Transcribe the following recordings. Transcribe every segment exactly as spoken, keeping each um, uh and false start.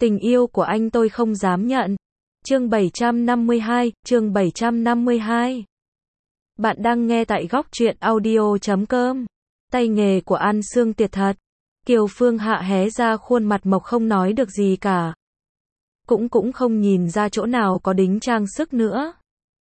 Tình yêu của anh tôi không dám nhận. Chương bảy trăm năm mươi hai, chương bảy trăm năm mươi hai. Bạn đang nghe tại góc truyện audio chấm com. Tay nghề của An Sương tuyệt thật. Kiều Phương Hạ hé ra khuôn mặt mộc không nói được gì cả. Cũng cũng không nhìn ra chỗ nào có đính trang sức nữa.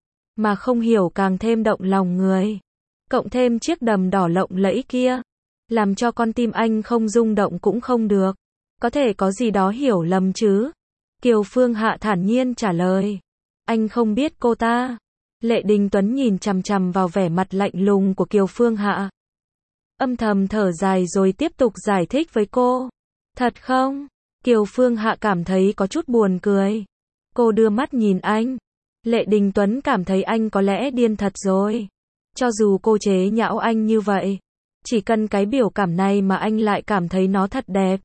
Mà không hiểu càng thêm động lòng người. Cộng thêm chiếc đầm đỏ lộng lẫy kia. Làm cho con tim anh không rung động cũng không được. Có thể có gì đó hiểu lầm chứ. Kiều Phương Hạ thản nhiên trả lời. Anh không biết cô ta. Lệ Đình Tuấn nhìn chằm chằm vào vẻ mặt lạnh lùng của Kiều Phương Hạ. Âm thầm thở dài rồi tiếp tục giải thích với cô. Thật không? Kiều Phương Hạ cảm thấy có chút buồn cười. Cô đưa mắt nhìn anh. Lệ Đình Tuấn cảm thấy anh có lẽ điên thật rồi. Cho dù cô chế nhạo anh như vậy. Chỉ cần cái biểu cảm này mà anh lại cảm thấy nó thật đẹp.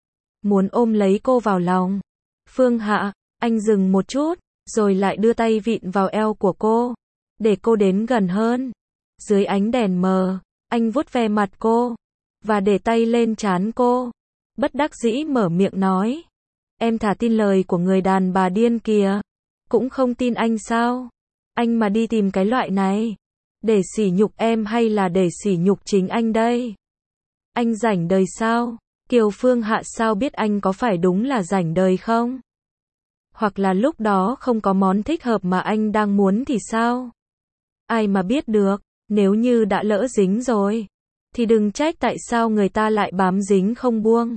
Muốn ôm lấy cô vào lòng. Phương Hạ, anh dừng một chút, rồi lại đưa tay vịn vào eo của cô. Để cô đến gần hơn. Dưới ánh đèn mờ, anh vuốt ve mặt cô. Và để tay lên trán cô. Bất đắc dĩ mở miệng nói. Em thả tin lời của người đàn bà điên kìa. Cũng không tin anh sao? Anh mà đi tìm cái loại này. Để sỉ nhục em hay là để sỉ nhục chính anh đây? Anh rảnh đời sao? Kiều Phương Hạ sao biết anh có phải đúng là rảnh đời không? Hoặc là lúc đó không có món thích hợp mà anh đang muốn thì sao? Ai mà biết được, nếu như đã lỡ dính rồi, thì đừng trách tại sao người ta lại bám dính không buông.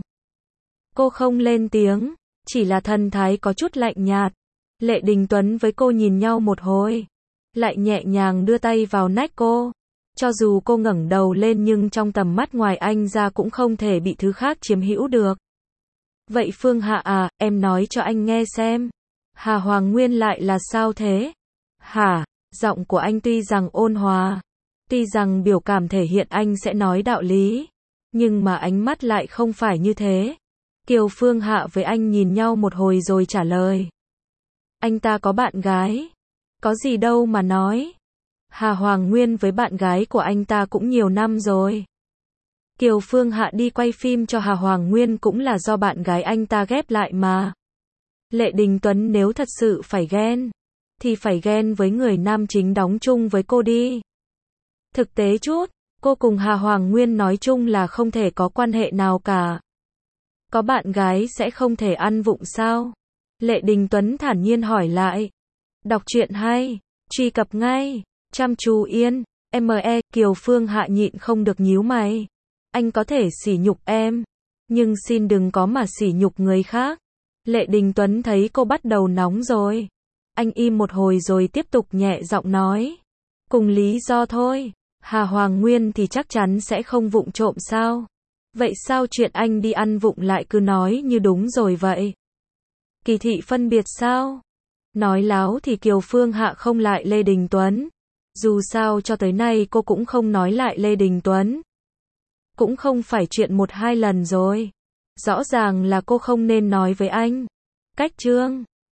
Cô không lên tiếng, chỉ là thần thái có chút lạnh nhạt. Lệ Đình Tuấn với cô nhìn nhau một hồi, lại nhẹ nhàng đưa tay vào nách cô. Cho dù cô ngẩng đầu lên nhưng trong tầm mắt ngoài anh ra cũng không thể bị thứ khác chiếm hữu được. Vậy Phương Hạ à, em nói cho anh nghe xem. Hà Hoàng Nguyên lại là sao thế? Hả? Giọng của anh tuy rằng ôn hòa, tuy rằng biểu cảm thể hiện anh sẽ nói đạo lý, nhưng mà ánh mắt lại không phải như thế. Kiều Phương Hạ với anh nhìn nhau một hồi rồi trả lời. Anh ta có bạn gái. Có gì đâu mà nói. Hà Hoàng Nguyên với bạn gái của anh ta cũng nhiều năm rồi. Kiều Phương Hạ đi quay phim cho Hà Hoàng Nguyên cũng là do bạn gái anh ta ghép lại mà. Lệ Đình Tuấn nếu thật sự phải ghen, thì phải ghen với người nam chính đóng chung với cô đi. Thực tế chút, cô cùng Hà Hoàng Nguyên nói chung là không thể có quan hệ nào cả. Có bạn gái sẽ không thể ăn vụng sao? Lệ Đình Tuấn thản nhiên hỏi lại. Đọc truyện hay, truy cập ngay. Chăm chú yên, me, Kiều Phương Hạ nhịn không được nhíu mày. Anh có thể sỉ nhục em, nhưng xin đừng có mà sỉ nhục người khác. Lệ Đình Tuấn thấy cô bắt đầu nóng rồi. Anh im một hồi rồi tiếp tục nhẹ giọng nói. Cùng lý do thôi, Hà Hoàng Nguyên thì chắc chắn sẽ không vụng trộm sao? Vậy sao chuyện anh đi ăn vụng lại cứ nói như đúng rồi vậy? Kỳ thị phân biệt sao? Nói láo thì Kiều Phương Hạ không lại Lê Đình Tuấn. Dù sao cho tới nay cô cũng không nói lại Lê Đình Tuấn. Cũng không phải chuyện một hai lần rồi. Rõ ràng là cô không nên nói với anh. Cách chương